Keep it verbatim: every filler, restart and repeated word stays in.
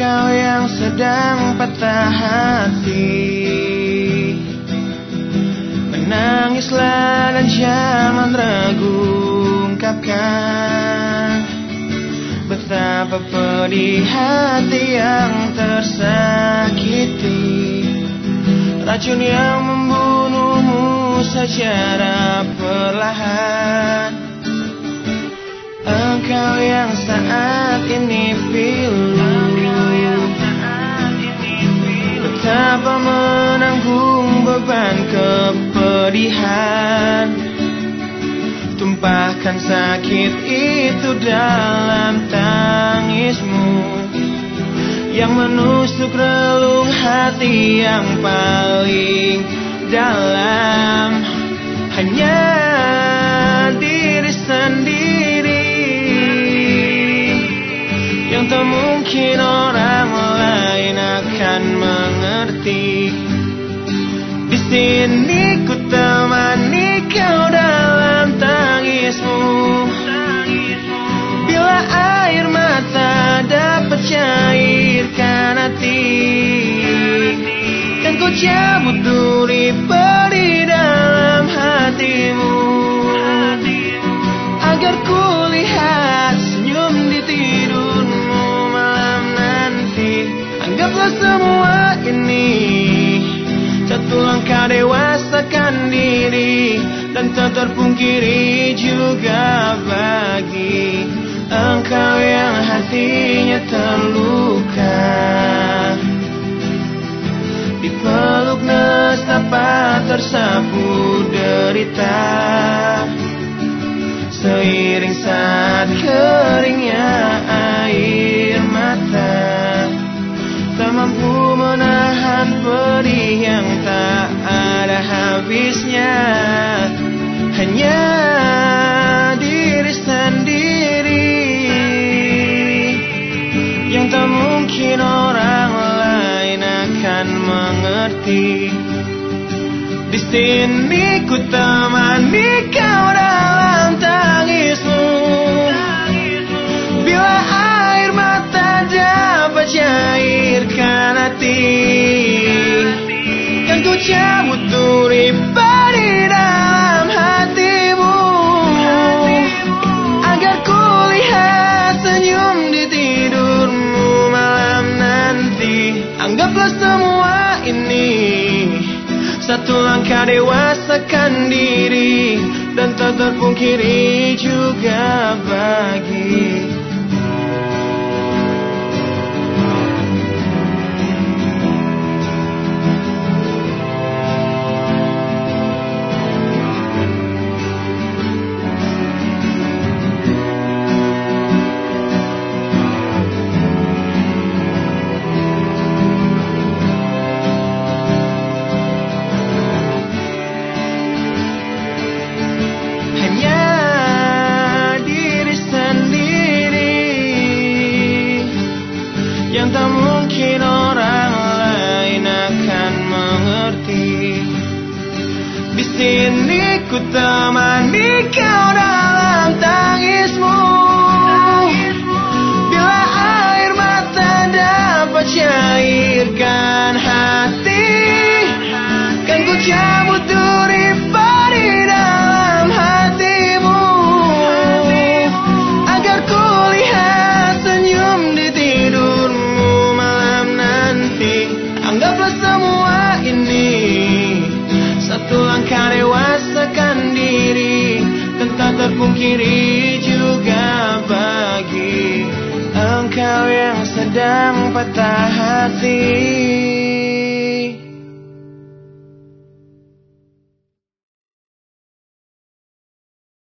Engkau yang sedang patah hati, menangislah dan jangan ragu ungkapkan betapa pedih hati yang tersakiti, racun yang membunuhmu secara perlahan. Engkau yang saat ini pilu, betapa menanggung beban kepedihan. Tumpahkan sakit itu dalam tangismu yang menusuk relung hati yang paling dalam. Hanya diri sendiri yang tak mungkin orang lain akan mengerti. Di sini ku temani kau dalam tangismu, bila air mata dapat cairkan hati, kan ku cabut duri pedih dalam hatimu, agar ku lihat senyum di tidurmu malam nanti. Anggaplah semua ini satu langkah dewasakan diri, dan tak terpungkiri juga bagi engkau yang hatinya terluka. Dipeluk nestapa tersapu derita, seiring saat keringnya air mata, tak mampu menahan pedih yang tak ada habisnya. Hanya diri sendiri yang tak mungkin orang lain akan mengerti. Di sini ku temani kau dalam tangismu, bila air mata dapat cairkan hati, kan ku cabut duri pedih dalam hatimu, agar ku lihat senyum di tidurmu malam nanti. Anggaplah semua ini satu langkah dewasakan diri, dan tak terpungkiri juga bagi yang tak mungkin orang lain akan mengerti. Di sini ku temani kau dalam tangismu, bila air mata dapat cairkan hati, kan ku cabut duri pedih dalam hatimu, agar ku lihat senyum di tidurmu malam nanti. Anggaplah semua ini satu langkah dewasakan diri, dan tak terpungkiri juga bagi engkau yang sedang patah hati.